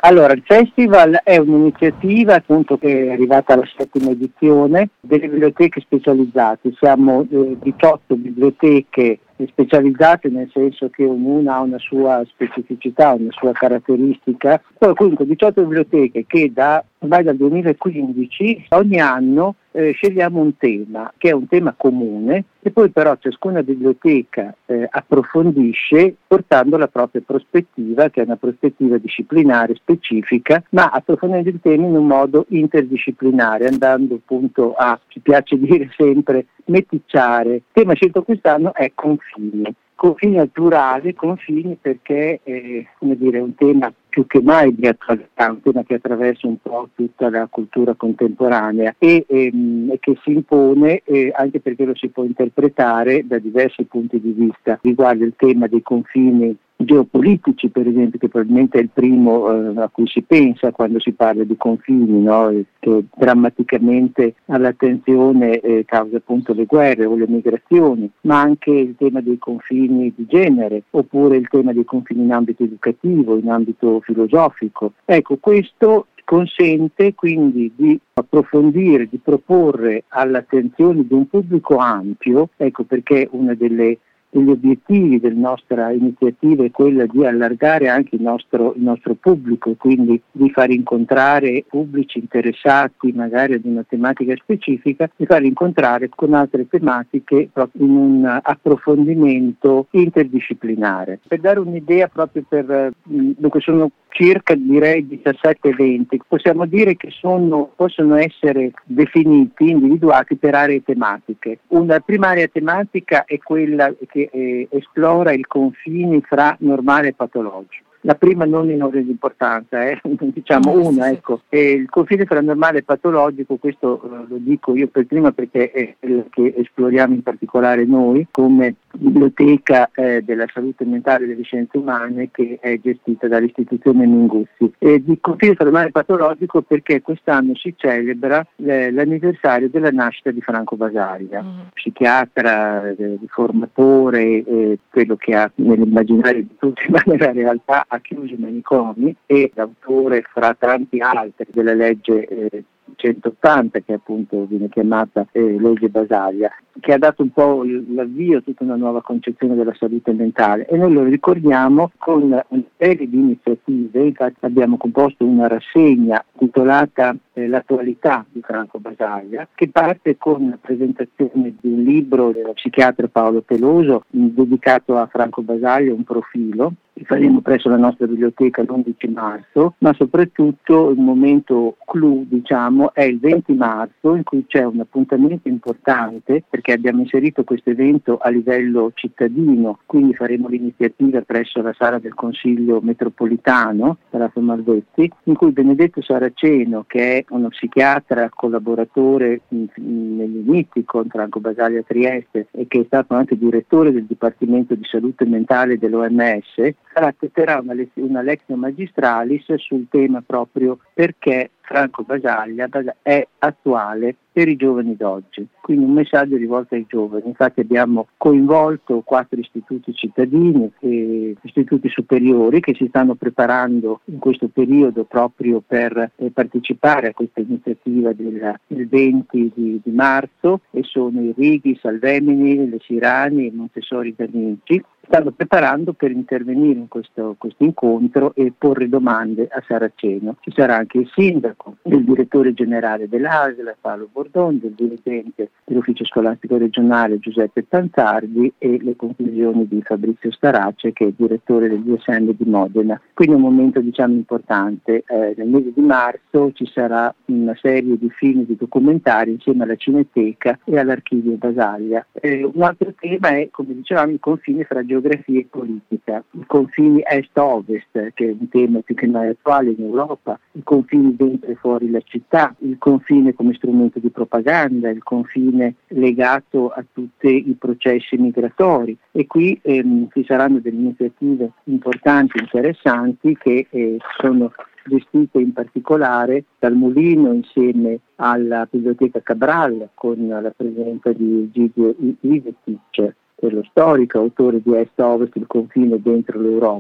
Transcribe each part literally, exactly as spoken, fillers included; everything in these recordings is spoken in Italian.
Allora, il festival è un'iniziativa appunto che è arrivata alla settima edizione delle biblioteche specializzate. Siamo eh, diciotto biblioteche specializzate, nel senso che ognuna ha una sua specificità, una sua caratteristica. Poi comunque diciotto biblioteche che da ormai dal duemilaquindici ogni anno eh, scegliamo un tema, che è un tema comune, e poi però ciascuna biblioteca eh, approfondisce portando la propria prospettiva, che è una prospettiva disciplinare specifica, ma approfondendo il tema in un modo interdisciplinare, andando appunto a, ci piace dire sempre, meticciare. Il tema scelto quest'anno è confini. Confini al plurale, confini perché è come dire, un tema più che mai di attualità, un tema che attraversa un po' tutta la cultura contemporanea e, ehm, e che si impone eh, anche perché lo si può interpretare da diversi punti di vista. Riguarda il tema dei confini geopolitici, per esempio, che probabilmente è il primo eh, a cui si pensa quando si parla di confini, no? Che drammaticamente all'attenzione eh, causa appunto le guerre o le migrazioni, ma anche il tema dei confini di genere, oppure il tema dei confini in ambito educativo, in ambito filosofico. Ecco, questo consente quindi di approfondire, di proporre all'attenzione di un pubblico ampio, ecco perché una delle degli obiettivi della nostra iniziativa è quella di allargare anche il nostro, il nostro pubblico, quindi di far incontrare pubblici interessati magari ad una tematica specifica, di far incontrare con altre tematiche proprio in un approfondimento interdisciplinare. Per dare un'idea proprio per, dunque sono circa direi diciassette eventi, possiamo dire che sono, possono essere definiti, individuati per aree tematiche. Una prima area tematica è quella che eh, esplora i confini fra normale e patologico. La prima non in ordine di importanza, eh, diciamo oh, una, sì, ecco, e il confine fra normale e patologico, questo eh, lo dico io per prima perché è quello che esploriamo in particolare noi come biblioteca eh, della salute mentale e delle scienze umane che è gestita dall'istituzione Minguzzi. E di confine fra normale e patologico perché quest'anno si celebra eh, l'anniversario della nascita di Franco Basaglia, mm. psichiatra, eh, riformatore, eh, quello che ha nell'immaginario di tutti, ma nella realtà ha chiuso i manicomi, e l'autore fra tanti altri della legge eh, centottanta, che appunto viene chiamata eh, legge Basaglia, che ha dato un po' l'avvio a tutta una nuova concezione della salute mentale, e noi lo ricordiamo con una serie di iniziative. Infatti abbiamo composto una rassegna titolata eh, L'attualità di Franco Basaglia, che parte con la presentazione di un libro dello psichiatra Paolo Peloso mh, dedicato a Franco Basaglia, un profilo, che faremo presso la nostra biblioteca l'undici marzo, ma soprattutto il momento clou, diciamo, è il venti marzo, in cui c'è un appuntamento importante perché abbiamo inserito questo evento a livello cittadino, quindi faremo l'iniziativa presso la sala del Consiglio metropolitano, Palazzo Malvezzi, in cui Benedetto Saraceno, che è uno psichiatra collaboratore negli inizi con Franco Basaglia a Trieste e che è stato anche direttore del Dipartimento di Salute Mentale dell'O M S, tratterà una, le- una lectio magistralis sul tema proprio perché Franco Basaglia è attuale per i giovani d'oggi, quindi un messaggio rivolto ai giovani. Infatti abbiamo coinvolto quattro istituti cittadini e istituti superiori che si stanno preparando in questo periodo proprio per eh, partecipare a questa iniziativa del, del venti di, di marzo, e sono i Righi, Salvemini, le Sirani e Montessori D'Amici. Stanno preparando per intervenire in questo, questo incontro e porre domande a Saraceno. Ci sarà anche il sindaco, il direttore generale dell'A S L, Paolo Bordon, il dirigente dell'ufficio scolastico regionale Giuseppe Panzardi e le conclusioni di Fabrizio Starace, che è direttore del D S M di Modena. Quindi è un momento, diciamo, importante. Eh, nel mese di marzo ci sarà una serie di film e di documentari insieme alla Cineteca e all'Archivio Basaglia. Eh, un altro tema è, come dicevamo, i confini fra geografia e politica, i confini est-ovest, che è un tema più che mai attuale in Europa, i confini dentro e fuori la città, il confine come strumento di propaganda, il confine legato a tutti i processi migratori, e qui ehm, ci saranno delle iniziative importanti, interessanti, che eh, sono gestite in particolare dal Mulino insieme alla Biblioteca Cabral, con la presenza di Gidio Ivetic, che è lo storico autore di Est-Ovest, il confine dentro l'Europa,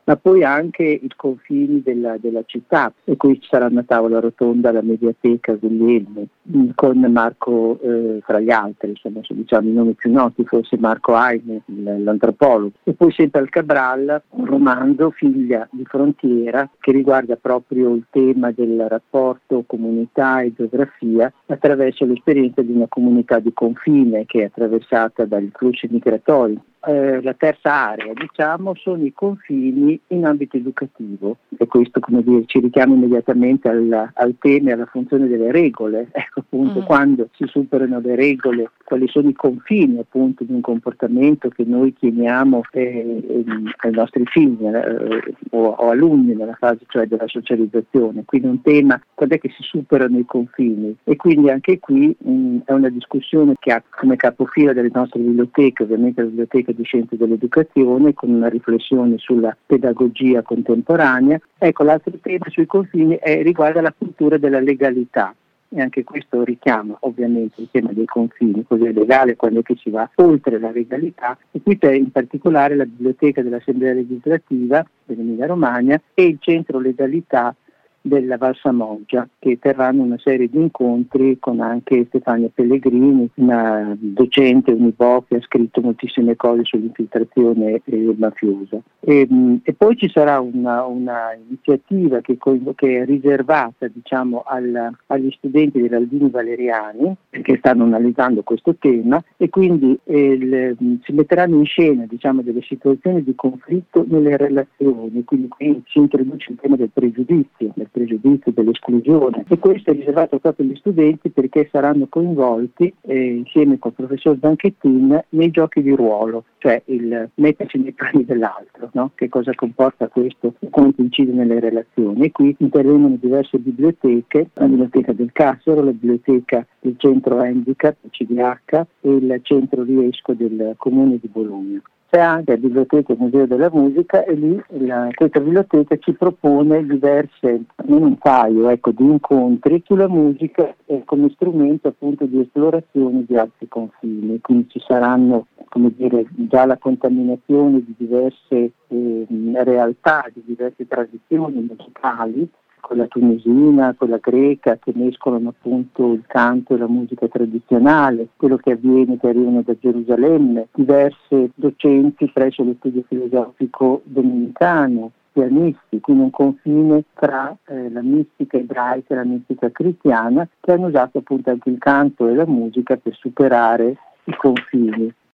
ma poi anche i confini della, della città. E qui ci sarà una tavola rotonda alla Mediateca Guglielmi con Marco, eh, fra gli altri, insomma, diciamo i nomi più noti, forse Marco Aine, l'antropologo. E poi sempre al Cabral un romanzo, Figlia di frontiera, che riguarda proprio il tema del rapporto comunità e geografia attraverso l'esperienza di una comunità di confine che è attraversata dagli flussi migratori. Eh, la terza area, diciamo, sono i confini in ambito educativo, e questo, come dire, ci richiama immediatamente al, al tema e alla funzione delle regole. Ecco, appunto, mm. quando si superano le regole, quali sono i confini, appunto, di un comportamento che noi chiamiamo eh, eh, ai nostri figli eh, o, o alunni nella fase, cioè, della socializzazione. Quindi un tema, quando è che si superano i confini? E quindi anche qui mh, è una discussione che ha come capofila delle nostre biblioteche, ovviamente la biblioteca di Scienze dell'Educazione, con una riflessione sulla pedagogia contemporanea. Ecco, l'altro tema sui confini è, riguarda la cultura della legalità, e anche questo richiama ovviamente il tema dei confini, cos'è legale, quando è che si va oltre la legalità, e qui c'è in particolare la biblioteca dell'Assemblea legislativa dell'Emilia Romagna e il centro legalità della Valsamoggia, che terranno una serie di incontri con anche Stefania Pellegrini, una docente Unibo che ha scritto moltissime cose sull'infiltrazione eh, mafiosa. E, e poi ci sarà una, una iniziativa che, che è riservata, diciamo, al, agli studenti dell'Aldini Valeriani, che stanno analizzando questo tema, e quindi eh, le, si metteranno in scena, diciamo, delle situazioni di conflitto nelle relazioni, quindi qui si introduce il tema del pregiudizio, del pregiudizio, dell'esclusione, e questo è riservato proprio agli studenti perché saranno coinvolti eh, insieme col professor Zanchettin nei giochi di ruolo, cioè il mettersi nei panni dell'altro, no? Che cosa comporta questo e quanto incide nelle relazioni. E qui intervengono diverse biblioteche, la biblioteca del Cassero, la biblioteca del centro Handicap, C D H, e il centro Riesco del Comune di Bologna. C'è anche la biblioteca del Museo della Musica, e lì la, questa biblioteca ci propone diverse, non un paio, ecco, di incontri sulla musica eh, come strumento appunto di esplorazione di altri confini. Quindi ci saranno, come dire, già la contaminazione di diverse eh, realtà, di diverse tradizioni musicali, quella tunisina, quella greca, che mescolano appunto il canto e la musica tradizionale, quello che avviene che arrivano da Gerusalemme, diverse docenti presso lo studio filosofico dominicano, pianisti, quindi un confine tra eh, la mistica ebraica e la mistica cristiana, che hanno usato appunto anche il canto e la musica per superare i confini.